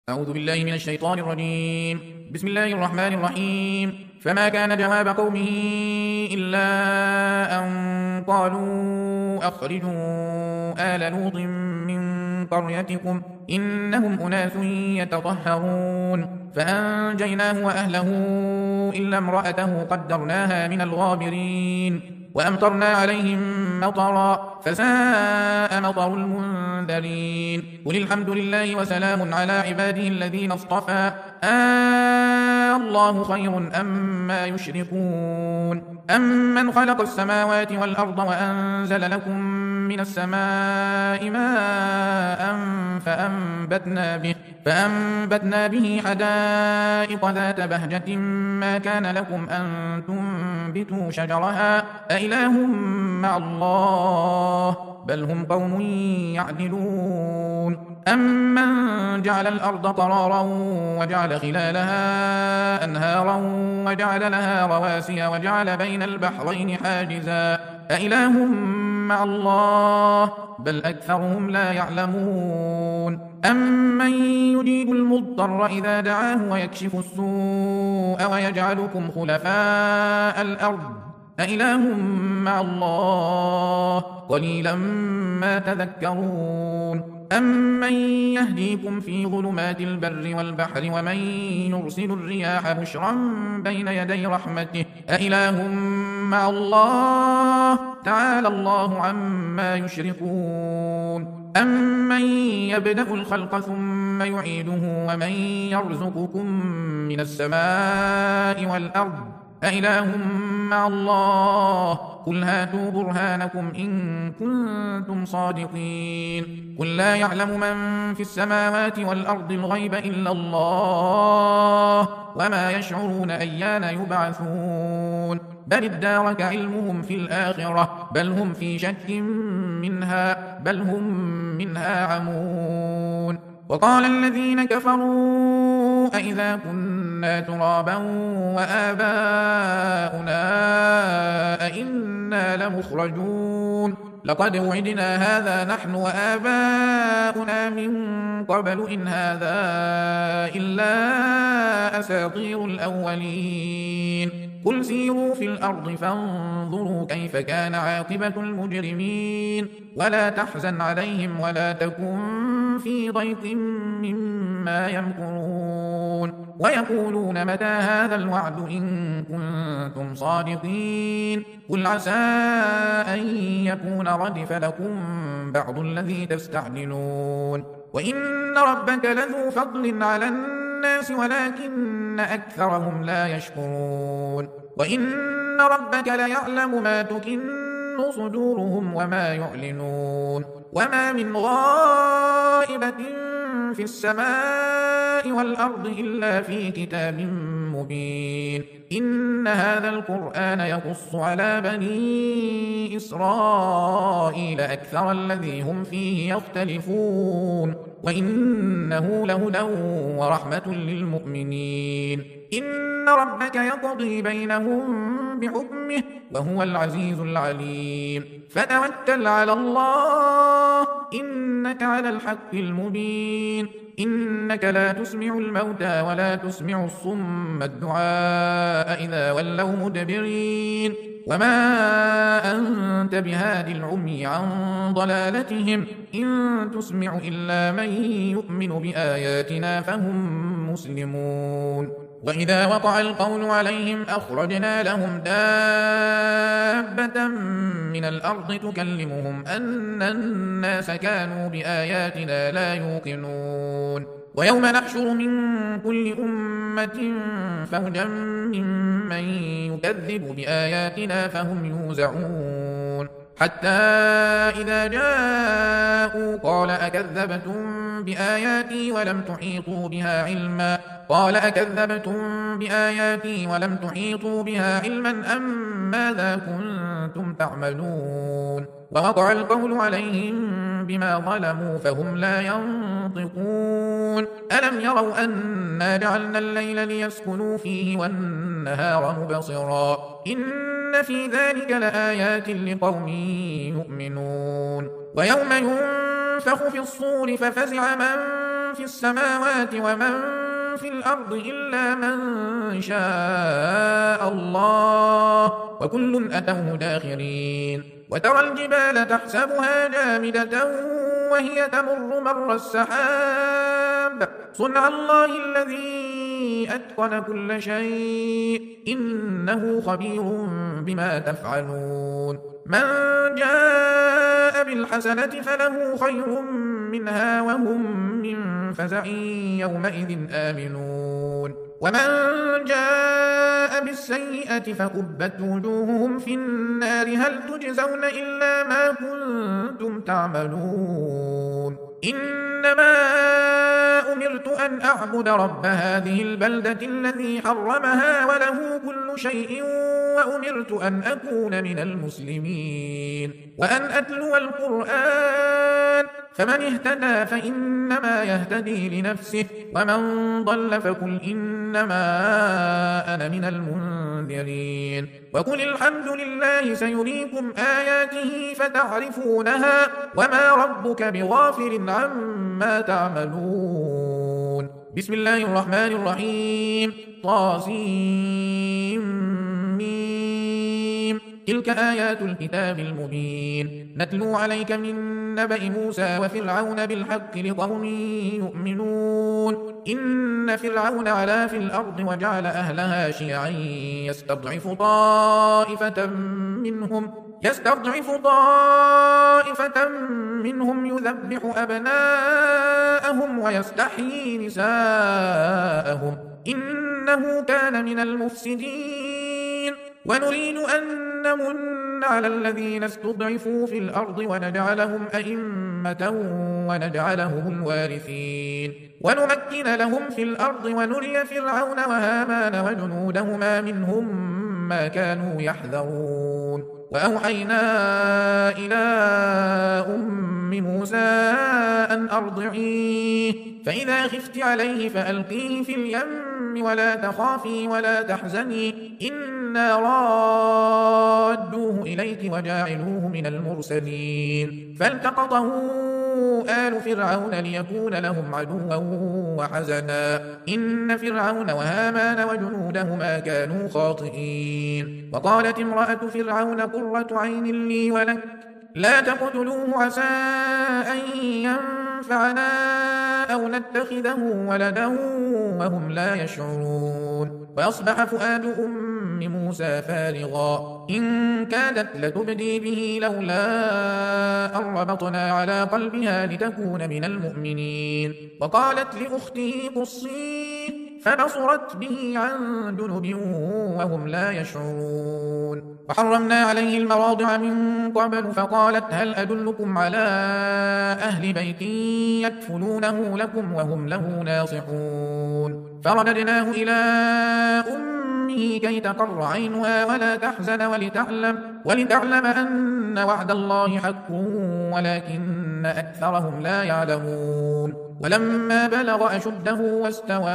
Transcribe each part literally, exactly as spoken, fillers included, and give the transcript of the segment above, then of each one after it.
أعوذ بالله من الشيطان الرجيم. بسم الله الرحمن الرحيم. فما كان جواب قومه إلا أن قالوا أخرجوا آل لوط من قريتكم إنهم أناس يتطهرون فأنجيناه وأهله إلا امرأته قدرناها من الغابرين وأمطرنا عليهم مطرا فساء مطر المنذرين قل الحمد لله وسلام على عباده الذين اصطفى آه الله خير أما يشركون أمن خلق السماوات والأرض وأنزل لكم من السماء ماء فأنبتنا به فأنبتنا به حدائق ذات بهجة ما كان لكم أن تنبتوا شجرها أإله مع الله بل هم قوم يعدلون أمن جعل الأرض قرارا وجعل خلالها أنهارا وجعل لها رواسي وجعل بين البحرين حاجزا أإله مع الله بل أكثرهم لا يعلمون أمن يجيب المضطر إذا دعاه ويكشف السوء ويجعلكم خلفاء الأرض أإله مع الله قليلا ما تذكرون أمن يهديكم في ظلمات البر والبحر ومن يرسل الرياح بشرا بين يدي رحمته أإله مع الله تعالى الله عما يشركون أمن يبدأ الخلق ثم يعيده ومن يرزقكم من السماء والأرض أإله مع الله قل هاتوا برهانكم إن كنتم صادقين قل لا يعلم من في السماوات والأرض الغيب إلا الله وما يشعرون أيان يبعثون بل ادارك علمهم في الآخرة بل هم في شك منها بل هم منها عمون وقال الذين كفروا أئذا كنا ترابا وآباؤنا أئنا لمخرجون لقد وعدنا هذا نحن وآباؤنا من قبل إن هذا إلا أساطير الأولين قل سيروا في الأرض فانظروا كيف كان عاقبة المجرمين ولا تحزن عليهم ولا تكن في ضيق مما يمكرون ويقولون متى هذا الوعد إن كنتم صادقين قل عسى أن يكون ردف لكم بعض الذي تستعجلون وإن ربك لذو فضل على الناس ولكن أكثرهم لا يشكرون وإن ربك ليعلم ما تكن صدورهم وما يعلنون وما من غائبة في السماء والأرض إلا في كتاب مبين إن هذا القرآن يقص على بني إسرائيل أكثر الذي هم فيه يختلفون وإنه لهدى ورحمة للمؤمنين إن ربك يقضي بينهم بحكمه وهو العزيز العليم فتوكل على الله إنك على الحق المبين إنك لا تسمع الموتى ولا تسمع الصم الدعاء إذا ولوا مدبرين وما أنت بهادي العمي عن ضلالتهم إن تسمع إلا من يؤمن بآياتنا فهم مسلمون وإذا وقع القول عليهم أخرجنا لهم دابة من الأرض تكلمهم أن الناس كانوا بآياتنا لا يوقنون ويوم نحشر من كل أمة فوجا ممن يكذب بآياتنا فهم يوزعون حتى إذا جاءوا قال أكذبتم بآياتي ولم تحيطوا بها علما قال أكذبتم بآياتي ولم تحيطوا بها علما أم ماذا كنتم تعملون ووقع القول عليهم بما ظلموا فهم لا ينطقون ألم يروا أنا جعلنا الليل ليسكنوا فيه والنهار مبصرا إن في ذلك لآيات لقوم يؤمنون ويوم ينفخ في الصور ففزع من في السماوات ومن في الأرض إلا من شاء الله وكل أتوه داخرين وترى الجبال تحسبها جامدة وهي تمر مر السحاب صنع الله الذي أتقن كل شيء إنه خبير بما تفعلون من جاء بالحسنة فله خير منها وهم من فزع يومئذ آمنون ومن جاء بالسيئة فكبت وجوههم في النار هل تجزون إلا ما كنتم تعملون إنما أمرت أن أعبد رب هذه البلدة الذي حرمها وله كل شيء وأمرت أن أكون من المسلمين وأن أتلو القرآن فمن اهتدى فإنما يهتدي لنفسه ومن ضل فقل إنما أنا من المنذرين وقل الحمد لله سيريكم آياته فتعرفونها وما ربك بغافل عما تعملون بسم الله الرحمن الرحيم طاسيم تلك آيات الكتاب المبين نتلو عليك من نبأ موسى وفرعون بالحق لقوم يؤمنون إن فرعون علا في الأرض وجعل أهلها شيعا يستضعف طائفة منهم يستضعف طائفة منهم يذبح أبناءهم ويستحيي نساءهم إنه كان من المفسدين ونريد أن نمن على الذين استضعفوا في الأرض ونجعلهم أئمة ونجعلهم الوارثين ونمكن لهم في الأرض ونري فرعون وهامان وجنودهما منهم ما كانوا يحذرون وأوحينا إلى أم موسى أن أرضعيه فإذا خفت عليه فألقيه في اليم ولا تخافي ولا تحزني إنا رادوه إليك وجاعلوه من المرسلين فالتقطه آل فرعون ليكون لهم عدوا وحزنا إن فرعون وهامان وجنودهما كانوا خاطئين وقالت امرأة فرعون قرة عين لي ولك لا تقتلوه عسى أن ينفعنا أو نتخذه ولدا وهم لا يشعرون وأصبح فؤاد أم موسى فارغا إن كادت لتبدي به لولا أن ربطنا على قلبها لتكون من المؤمنين وقالت لأخته قصيه فبصرت به عن جنب وهم لا يشعرون وحرمنا عليه المراضع من قبل فقالت هل أدلكم على أهل بيت يكفلونه لكم وهم له ناصحون فرددناه إلى أمه كي تقر عينها ولا تحزن ولتعلم, ولتعلم أن وعد الله حق ولكن أكثرهم لا يعلمون ولما بلغ أشده واستوى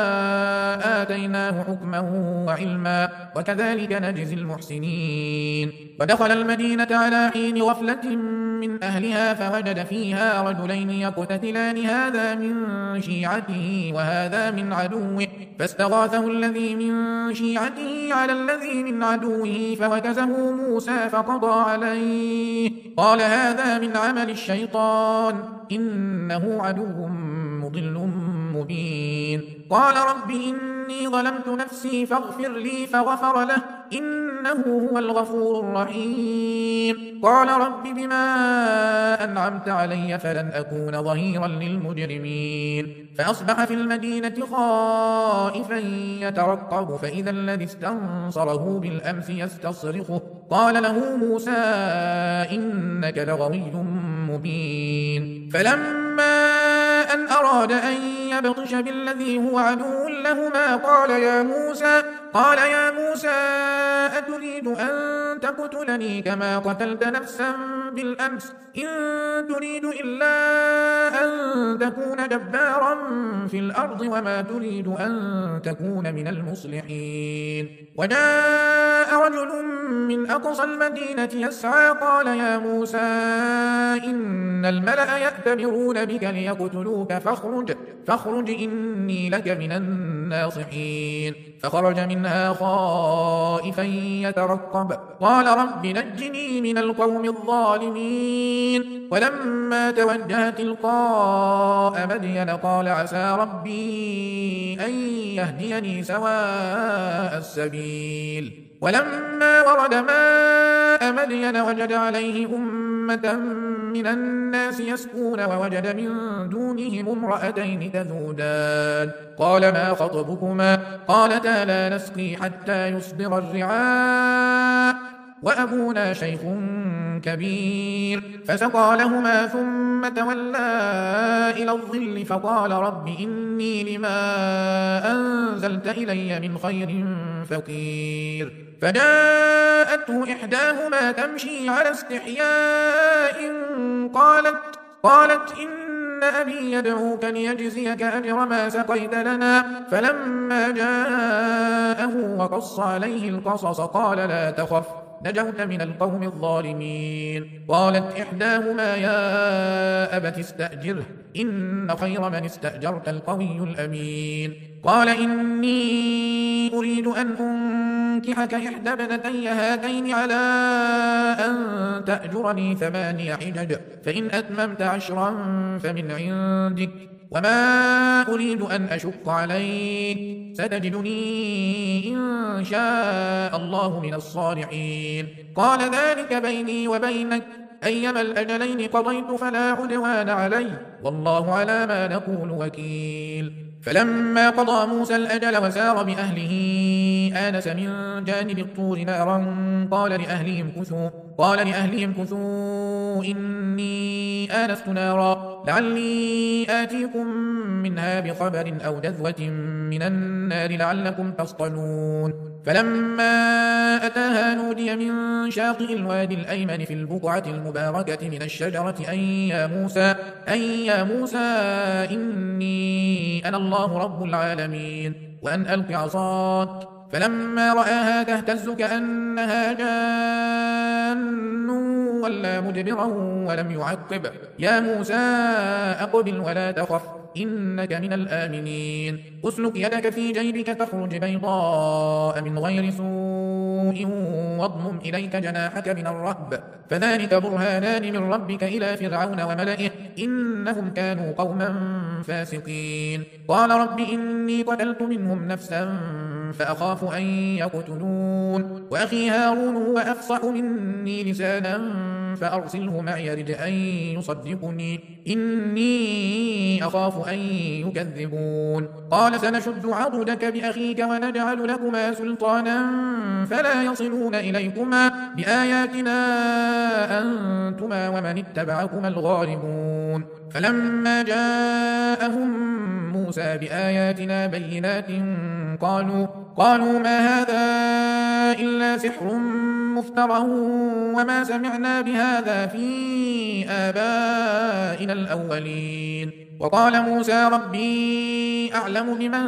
آتيناه حكما وعلما وكذلك نجزي المحسنين ودخل المدينة على حين غفلة من أهلها فوجد فيها رجلين يقتتلان هذا من شيعته وهذا من عدوه فاستغاثه الذي من شيعته على الذي من عدوه فوكزه موسى فقضى عليه قال هذا من عمل الشيطان إنه عدو مضل مبين قال رب إني ظلمت نفسي فاغفر لي فغفر له إنه هو الغفور الرحيم قال رب بما أنعمت علي فلن أكون ظهيرا للمجرمين فأصبح في المدينة خائفا يترقب فإذا الذي استنصره بالأمس يستصرخه قال له موسى إنك لغوي مبين فلما أن أراد أن يبطش بالذي هو عدو لهما قال يا موسى قال يا موسى أتريد أن تقتلني كما قتلت نفسا بالأمس إن تريد إلا أن تكون جبارا في الأرض وما تريد أن تكون من المصلحين وجاء رجل من أقصى المدينة يسعى قال يا موسى إن الملأ يأتمرون بك ليقتلوك فاخرج, فاخرج إني لك من الناصحين. فخرج منها خائفا يترقب قال رب نجني من القوم الظالمين. ولما توجه تلقاء مدين قال عسى ربي أن يهديني سواء السبيل. ولما ورد ماء مدين وجد عليه أمة من الناس يسقون ووجد من دونهم امرأتين تذودان قال ما خطبكما قالتا لا نسقي حتى يصدر الرعاء وأبونا شيخ كبير. فسقى لهما ثم تولى إلى الظل فقال رب إني لما أنزلت إلي من خير فقير. فجاءته إحداهما تمشي على استحياء قالت, قالت إن أبي يدعوك ليجزيك أجر ما سقيت لنا. فلما جاءه وقص عليه القصص قال لا تخف نجوت من القوم الظالمين. قالت إحداهما يا أبت استأجره إن خير من استأجرت القوي الأمين. قال إني أريد أن أنكحك إحدى ابنتي هاتين على أن تأجرني ثماني حجج فإن أتممت عشرا فمن عندك وما أريد أن أشق عليك ستجدني إن شاء الله من الصالحين. قال ذلك بيني وبينك أيما الأجلين قضيت فلا عدوان علي والله على ما نقول وكيل. فلما قضى موسى الأجل وسار بأهله آنس من جانب الطور نارا قال لأهلهم كثوا قال لأهلهم كثوا إني آنست نارا لعلي آتيكم منها بخبر أو جذوة من النار لعلكم تصطلون. فلما أتاها نودي من شاطئ الوادي الأيمن في البقعة المباركة من الشجرة أن يا موسى, أن يا موسى إني أنا الله رب العالمين وأن ألق عصاك. فلما رآها تهتز كأنها جان ولا مدبرا ولم يعقب يا موسى أقبل ولا تخف إنك من الآمنين. أسلك يدك في جيبك تخرج بيضاء من غير سوء واضمم إليك جناحك من الرهب فذلك برهانان من ربك إلى فرعون وملئه إنهم كانوا قوما فاسقين. قال رب إني قتلت منهم نفسا فأخاف أن يقتلون وأخي هارون هو أفصح مني لسانا فأرسله معي رد أن يصدقني إني أخاف أن يكذبون. قال سنشد عضدك بأخيك ونجعل لكما سلطانا فلا يصلون إليكما بآياتنا أنتما ومن اتبعكما الغالبون. فلما جاءهم موسى بآياتنا بينات قالوا, قالوا ما هذا إلا سحر مفترى وما سمعنا بهذا في آبائنا الأولين. وقال موسى ربي أعلم بمن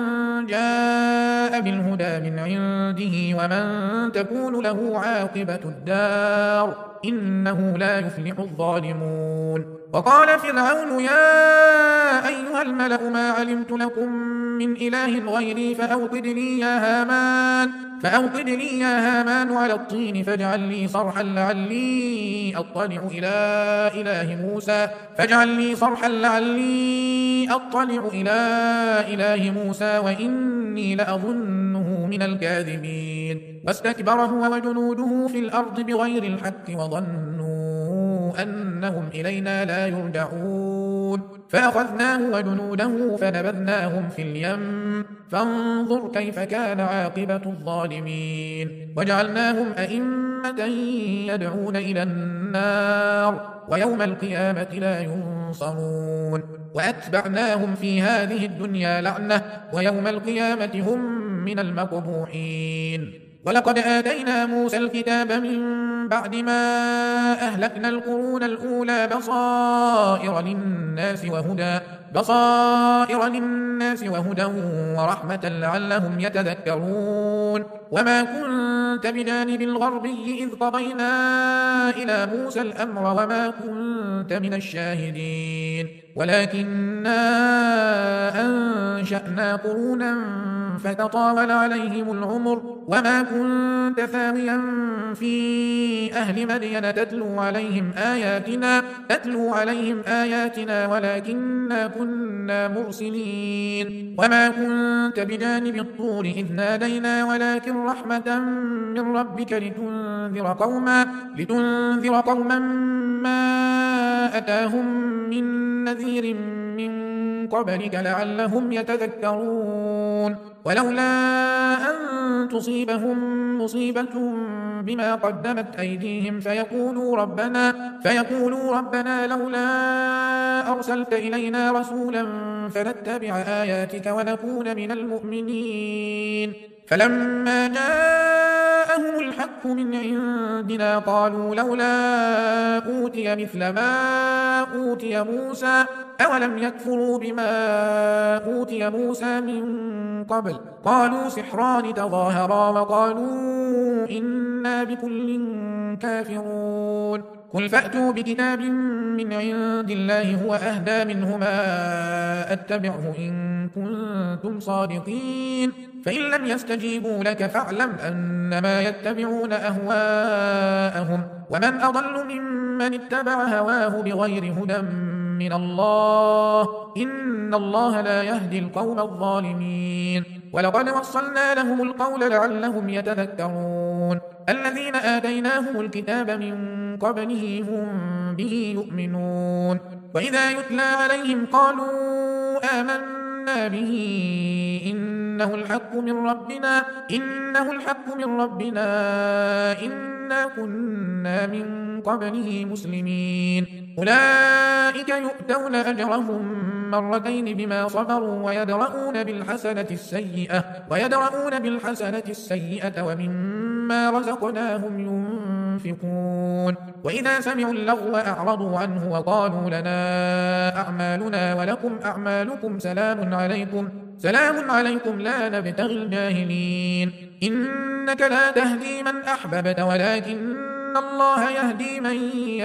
جاء بالهدى من عنده ومن تكون له عاقبة الدار إنه لا يفلح الظالمون. وقال فرعون يا أيها الملأ ما علمت لكم من إله غيري فأوقد لي يا هامان فأوقد لي يا هامان على الطين فاجعل لي صرحا لعلي أطلع إلى إله موسى فاجعل لي صرحا لعلي أطلع إلى إله موسى وإني لأظنه من الكاذبين. واستكبر هو وجنوده في الأرض بغير الحق وظنوا أنهم إلينا لا يرجعون فأخذناه وجنوده فنبذناهم في اليم فانظر كيف كان عاقبة الظالمين. وجعلناهم أئمة يدعون إلى النار ويوم القيامة لا ينصرون. وأتبعناهم في هذه الدنيا لعنة ويوم القيامة هم من المقبوحين. ولقد آتينا موسى الكتاب من بعد ما أهلكنا القرون الأولى بصائر للناس وهدى بصائر للناس وهدى ورحمة لعلهم يتذكرون. وما كنت كنت بجانب الغربي إذ قضينا إلى موسى الأمر وما كنت من الشاهدين ولكننا أنشأنا قرونا فتطاول عليهم العمر وما كنت ثاويا في أهل مدين تتلو عليهم آياتنا تتلو عليهم آياتنا ولكننا كنا مرسلين وما كنت بجانب الطور إذ نادينا ولكن رحمة من ربك لتنذر قوما لتنذر قوما ما أتاهم من نذير من قبلك لعلهم يتذكرون ولولا أن تصيبهم مصيبة بما قدمت أيديهم فيقولوا ربنا فيقولوا ربنا لولا أرسلت إلينا رسولا فنتبع آياتك ونكون من المؤمنين فلما جاءهم الحق من عندنا قالوا لولا أوتي مثل ما أوتي موسى أولم يكفروا بما أوتي موسى من قبل قالوا سحران تظاهرا وقالوا إنا بكل كافرون قل فأتوا بكتاب من عند الله هو أهدى منهما أتبعه إن كنتم صادقين فإن لم يستجيبوا لك فاعلم أنما يتبعون أهواءهم ومن أضل ممن اتبع هواه بغير هدى من الله إن الله لا يهدي القوم الظالمين ولقد وصلنا لهم القول لعلهم يتذكرون الذين آتيناهم الكتاب من قبله هم به يؤمنون وإذا يتلى عليهم قالوا آمنا به إنه الحق من ربنا إنه الحق من ربنا إنا كنا من قبله مسلمين أولئك يؤتون أجرهم مرتين بما صبروا ويدرؤون بالحسنة السيئة ويدرؤون بالحسنة السيئة ومما رزقناهم ينفقون وإذا سمعوا اللغو أعرضوا عنه وقالوا لنا أعمالنا ولكم أعمالكم سلام عليكم سلام عليكم لا نبتغي الجاهلين إنك لا تهدي من أحببت ولكن الله يهدي من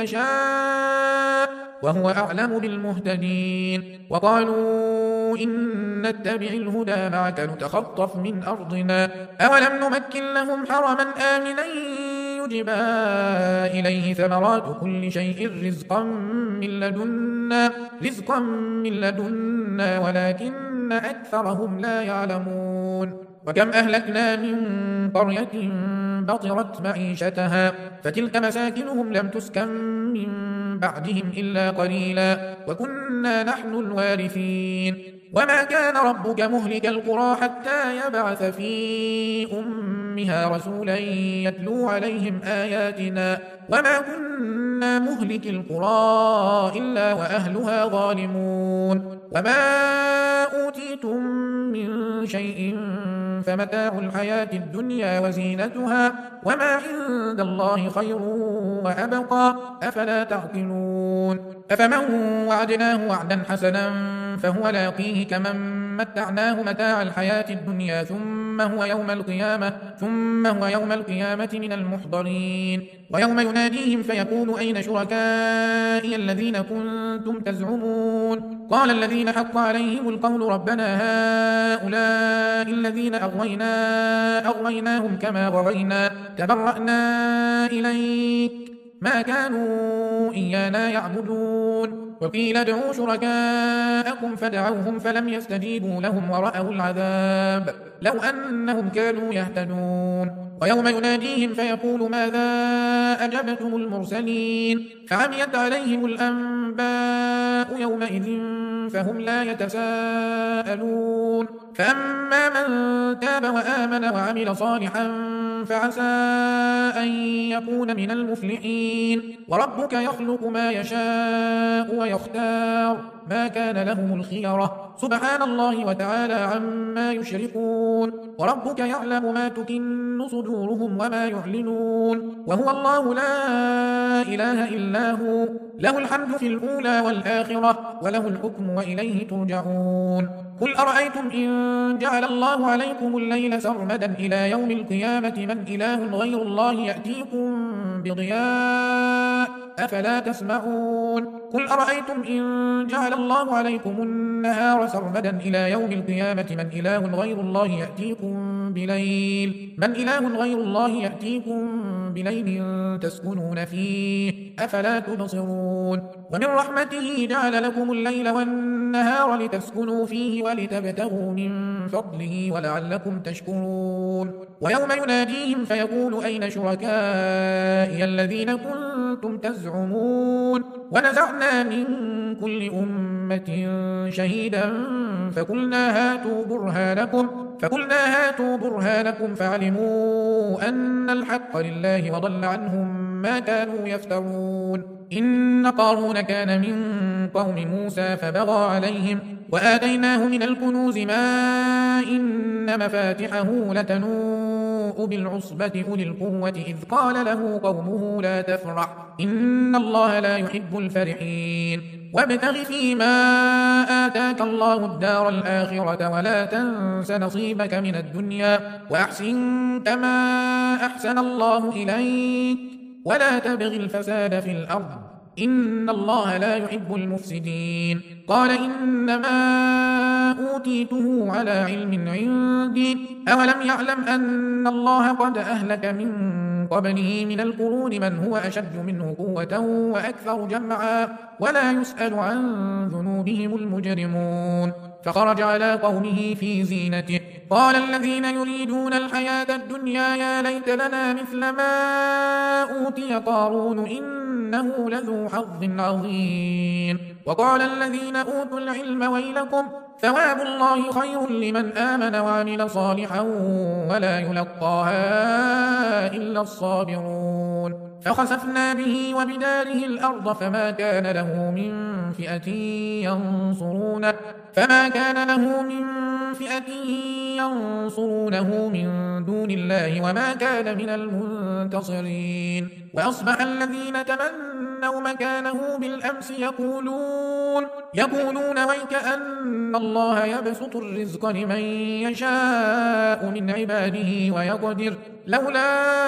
يشاء وهو أعلم بالمهتدين وقالوا إن نتبع الهدى معك نتخطف من أرضنا أولم نمكن لهم حرما آمنا يجبى إليه ثمرات كل شيء رزقا من لدنا رزقا من لدنا ولكن أكثرهم لا يعلمون وكم أهلكنا من قرية بطرت معيشتها فتلك مساكنهم لم تسكن من بعدهم إلا قليلا وكنا نحن الوارثين وما كان ربك مهلك القرى حتى يبعث في أمها رسولا يتلو عليهم آياتنا وما كنا مهلك القرى إلا وأهلها ظالمون وما أوتيتم من شيء فمتاع الحياة الدنيا وزينتها وما عند الله خير وأبقى أفلا تعقلون أفمن وعدناه وعدا حسنا فهو لاقيه كمن متعناه متاع الحياة الدنيا ثم هو يوم القيامة ثم هو يوم القيامة من المحضرين ويوم يناديهم فيقول أين شركائي الذين كنتم تزعمون قال الذين حق عليهم القول ربنا هؤلاء الذين أغوينا أغويناهم كما غوينا تبرأنا إليك ما كانوا إيانا يعبدون وقيل ادعوا شركاءكم فدعوهم فلم يستجيبوا لهم ورأوا العذاب لو أنهم كانوا يهتدون ويوم يناديهم فيقول ماذا أجبتم المرسلين فعميت عليهم الأنباء يومئذ فهم لا يتساءلون فأما من تاب وآمن وعمل صالحا فعسى أن يكون من المفلحين وربك يخلق ما يشاء ويختار ما كان لهم الخيرة سبحان الله وتعالى عما يشركون وربك يعلم ما تكن صدورهم وما يعلنون وهو الله لا إله إلا هو له الحمد في الأولى والآخرة وله الحكم وإليه ترجعون قل أرأيتم إن جعل الله عليكم الليل سرمدا إلى يوم القيامة من إله غير الله يأتيكم بضياء أفلا تسمعون قل أرأيتم إن جعل الله عليكم النهار سرمدا إلى يوم القيامة من إله غير الله يأتيكم بليل من إله غير الله يأتيكم بليل تسكنون فيه أفلا تبصرون ومن رحمته جعل لكم الليل والنهار لتسكنوا فيه ولتبتغوا من فضله ولعلكم تشكرون ويوم يناديهم فيقول أين شركائي الذين كنتم تزعمون ونزعنا من كل أمة شهيدا فقلنا هاتوا برهانكم فقلنا هاتوا برهانكم فعلموا أن الحق لله وضل عنهم ما كانوا يفترون إن قارون كان من قوم موسى فبغى عليهم وآتيناه من الكنوز ما إن مفاتحه لتنوء بالعصبة أولي القوة إذ قال له قومه لا تفرح إن الله لا يحب الفرحين وابتغ فيما آتاك الله الدار الآخرة ولا تنس نصيبك من الدنيا وأحسن كما أحسن الله إليك ولا تبغ الفساد في الأرض إن الله لا يحب المفسدين قال إنما أوتيته على علم عندي أولم يعلم أن الله قد أهلك من قبله من القرون من هو أشد منه قوة وأكثر جمعا ولا يسأل عن ذنوبهم المجرمون فخرج على قومه في زينته قال الذين يريدون الحياة الدنيا يا ليت لنا مثل ما أوتي قارون إنه لذو حظ عظيم وقال الذين أوتوا العلم ويلكم ثواب الله خير لمن آمن وعمل صالحا ولا يلقاها إلا الصابرون فخسفنا به وبداره الأرض فما كان له من فئة ينصرونه فما كان له من فئة ينصرونه من دون الله وما كان من المنتصرين وأصبح الذين تمنوا مكانه بالأمس يقولون يقولون ويكأن الله يبسط الرزق لمن يشاء من عباده ويقدر لولا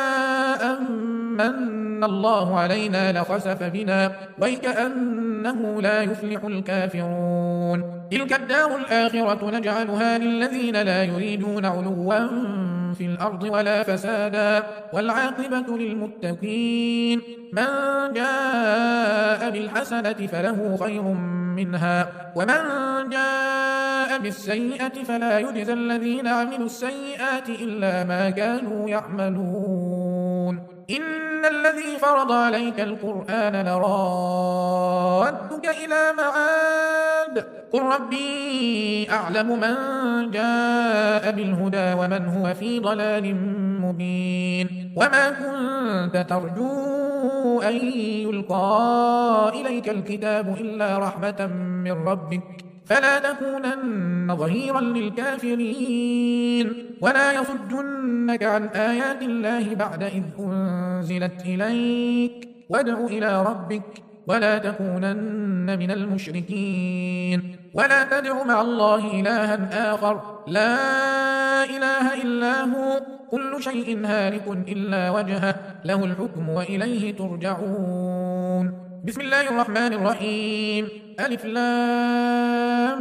أمن الله علينا لخسف بنا ويكأنه لا يفلح الكافرون تلك الدار الآخرة نجعلها للذين لا يريدون علوا في الأرض ولا فسادا والعاقبة للمتقين من جاء بالحسنة فله خير منها ومن جاء بالسيئة فلا يجزى الذين عملوا السيئات إلا ما كانوا يعملون إن الذي فرض عليك القرآن لرادك إلى معاد قل ربي أعلم من جاء بالهدى ومن هو في ضلال مبين وما كنت ترجو أن يلقى إليك الكتاب إلا رحمة من ربك فلا تكونن ظهيرا للكافرين ولا يصدنك عن آيات الله بعد إذ أنزلت إليك وادع إلى ربك ولا تكونن من المشركين ولا تدع مع الله إلها آخر لا إله إلا هو كل شيء هالك إلا وجهه له الحكم وإليه ترجعون بسم الله الرحمن الرحيم ألف لام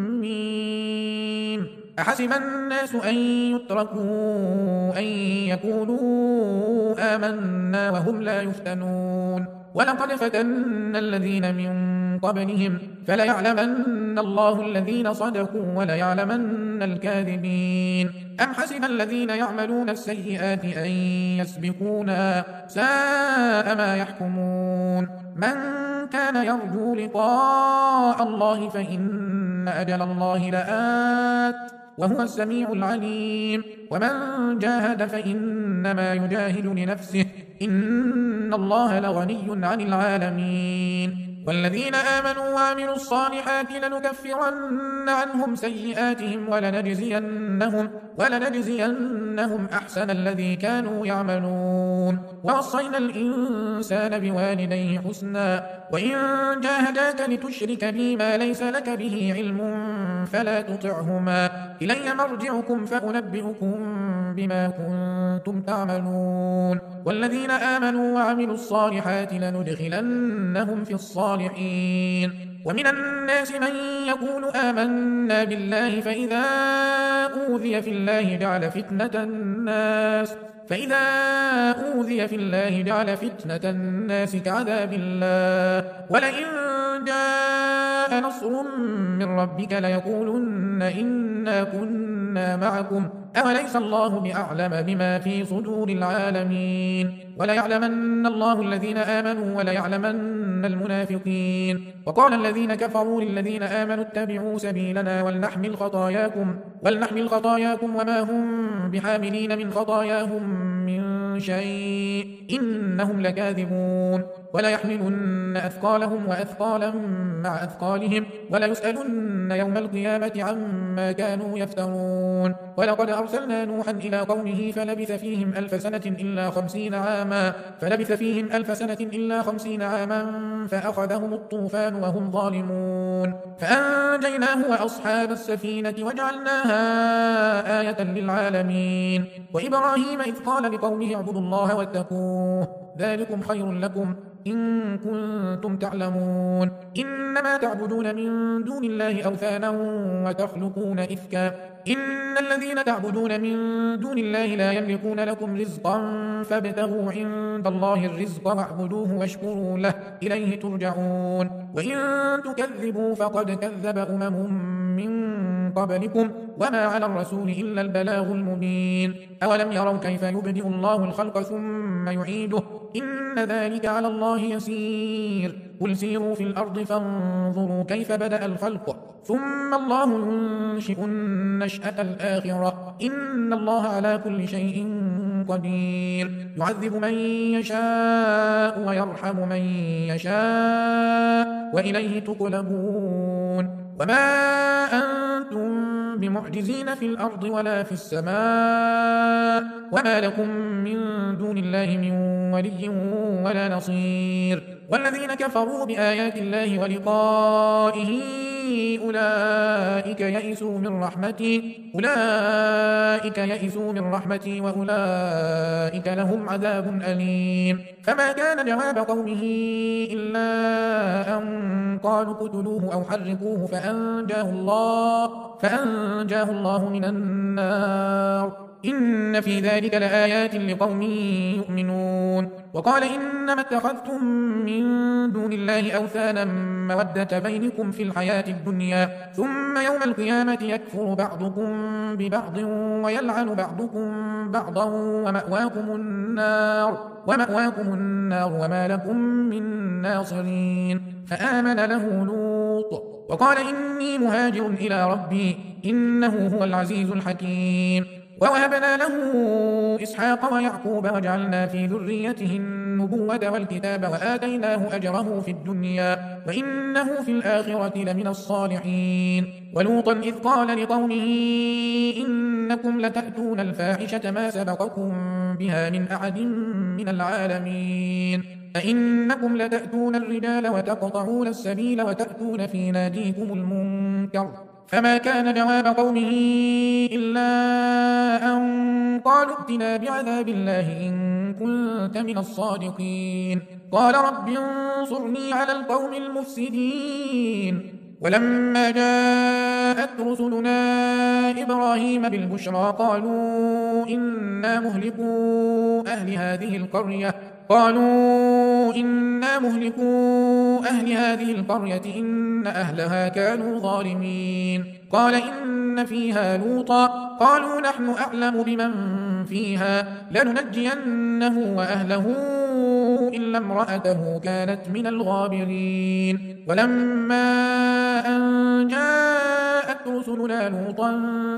ميم أحسب الناس أن يتركوا أن يقولوا آمنا وهم لا يفتنون ولقد فتنا الذين من قبلهم فليعلمن الله الذين صدقوا وليعلمن الكاذبين أم حسب الذين يعملون السيئات أن يسبقونا ساء ما يحكمون من كان يرجو لقاء الله فإن أجل الله لآت وهو السميع العليم ومن جاهد فإنما يجاهد لنفسه إن الله لغني عن العالمين والذين آمنوا وعملوا الصالحات لنكفرن عنهم سيئاتهم ولنجزينهم, ولنجزينهم أحسن الذي كانوا يعملون. ووصينا الإنسان بوالديه حسنا وإن جاهداك لتشرك بي ما ليس لك به علم فلا تطعهما إلي مرجعكم فأنبئكم بما كنتم تعملون. والذين آمنوا وعملوا الصالحات لندخلنهم في الصالحين. ومن الناس من يقول آمنا بالله فإذا أوذي في الله جعل فتنة الناس فإذا أوذي في الله جعل فتنة الناس كعذاب الله ولئن جاء نصر من ربك ليقولن إنا كنا معكم أوليس الله بأعلم بما في صدور العالمين وليعلمن الله الذين آمنوا وليعلمن المنافقين. وقال الذين كفروا للذين آمنوا اتبعوا سبيلنا ولنحمل خطاياكم, ولنحمل خطاياكم وما هم بحاملين من خطاياهم من شيء إنهم لكاذبون. وليحملن أثقالهم وأثقالا مع أثقالهم وليسألن يوم القيامة عما كانوا يفترون. ولقد أرسلنا نوحا إلى قومه فلبث فيهم ألف سنة إلا خمسين عاما فلبث فيهم ألف سنة إلا خمسين عاما فأخذهم الطوفان وهم ظالمون فأنجيناه وأصحاب السفينة وجعلناها آية للعالمين. وإبراهيم إذ قال لقومه اعبدوا الله واتقوه ذلكم خير لكم إن كنتم تعلمون. إنما تعبدون من دون الله أوثانا وتخلقون إفكا إن الذين تعبدون من دون الله لا يملكون لكم رزقا فابتغوا عند الله الرزق واعبدوه واشكروا له إليه ترجعون. وإن تكذبوا فقد كذب أمم من قبلكم وما على الرسول إلا البلاغ المبين. أولم يروا كيف يبدئ الله الخلق ثم يعيده إن ذلك على الله يسير. قل سيروا في الأرض فانظروا كيف بدأ الخلق ثم الله ينشئ النشأة الآخرة إن الله على كل شيء قدير. يعذب من يشاء ويرحم من يشاء وإليه تقلبون. وما أنتم بمعجزين في الأرض ولا في السماء وما لكم من دون الله من ولي ولا نصير. والذين كفروا بآيات الله ولقائه أولئك يئسوا من رحمتي أولئك يئسوا من رحمتي وأولئك لهم عذاب أليم. فما كان جواب قومه إلا أن قالوا اقتلوه أو حرقوه فأنجاه الله فأنجاه الله من النار إن في ذلك لآيات لقوم يؤمنون. وقال إنما اتخذتم من دون الله أوثانا مودة بينكم في الحياة الدنيا ثم يوم القيامة يكفر بعضكم ببعض ويلعن بعضكم بعضا ومأواكم النار ومأواكم النار وما لكم من ناصرين. فآمن له لوط وقال إني مهاجر إلى ربي إنه هو العزيز الحكيم. ووهبنا له إسحاق ويعقوب وجعلنا في ذريته النبوة والكتاب وآتيناه أجره في الدنيا وإنه في الآخرة لمن الصالحين. ولوطا إذ قال لقومه إنكم لتأتون الفاحشة ما سبقكم بها من أحد من العالمين أئنكم لتأتون الرجال وتقطعون السبيل وتأتون في ناديكم المنكر. فما كان جواب قومه إلا أن قالوا ائتنا بعذاب الله إن كنت من الصادقين. قال رب انصرني على القوم المفسدين. ولما جاءت رسلنا إبراهيم بالبشرى قالوا إنا مهلكو أهل هذه القرية قالوا إنا مهلكو أهل هذه القرية إن أهلها كانوا ظالمين. قال إن فيها لوطا قالوا نحن أعلم بمن فيها لننجينه وأهله إلا امرأته كانت من الغابرين. ولما أن جاءت كذبت رسلنا لوطا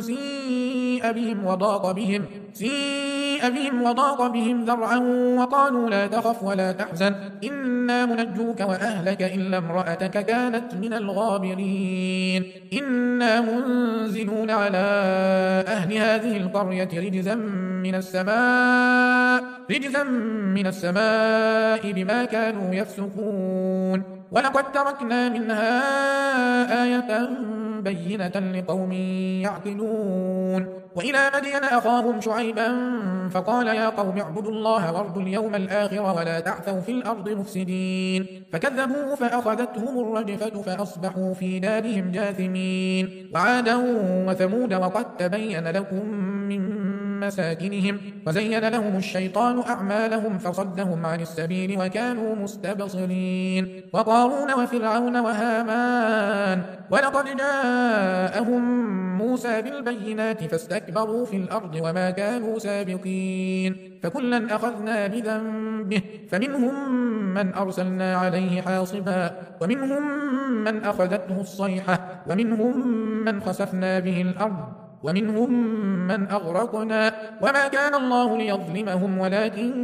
سيء بهم وضاق بهم سيء بهم وضاق بهم ذرعا وقالوا لا تخف ولا تحزن إنا منجوك وأهلك إلا امرأتك كانت من الغابرين إنا منزلون على أهل هذه القرية رجزا من السماء رجزا من السماء بما كانوا يفسقون ولقد تركنا منها آية بينة لقوم يعقلون وإلى مدين أخاهم شعيبا فقال يا قوم اعبدوا الله وارجوا اليوم الآخر ولا تعثوا في الأرض مفسدين فكذبوه فأخذتهم الرجفة فأصبحوا في دارهم جاثمين وعادا وثمود وقد تبين لكم من مساكنهم وزين لهم الشيطان أعمالهم فصدهم عن السبيل وكانوا مستبصرين وقارون وفرعون وهامان ولقد جاءهم موسى بالبينات فاستكبروا في الأرض وما كانوا سابقين فكلا أخذنا بذنبه فمنهم من أرسلنا عليه حاصبا ومنهم من أخذته الصيحة ومنهم من خسفنا به الأرض ومنهم من أغرقنا وما كان الله ليظلمهم ولكن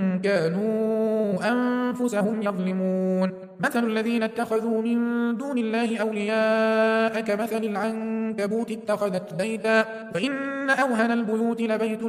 كانوا أنفسهم يظلمون مثل الذين اتخذوا من دون الله أولياء كمثل العنكبوت اتخذت بيتا وإن أوهن البيوت لبيت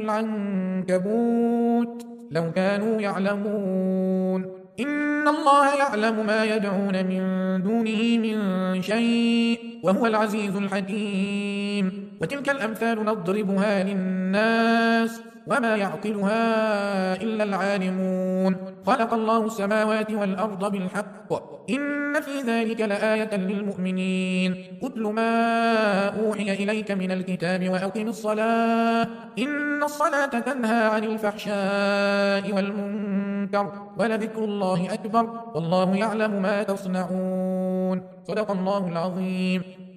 العنكبوت لو كانوا يعلمون إن الله يعلم ما يدعون من دونه من شيء وهو العزيز الحكيم وتلك الأمثال نضربها للناس وما يعقلها إلا العالمون خلق الله السماوات والأرض بالحق إن في ذلك لآية للمؤمنين أتل ما أوحي إليك من الكتاب وأقم الصلاة إن الصلاة تنهى عن الفحشاء والمنكر ولذكر الله أكبر والله يعلم ما تصنعون صدق الله العظيم.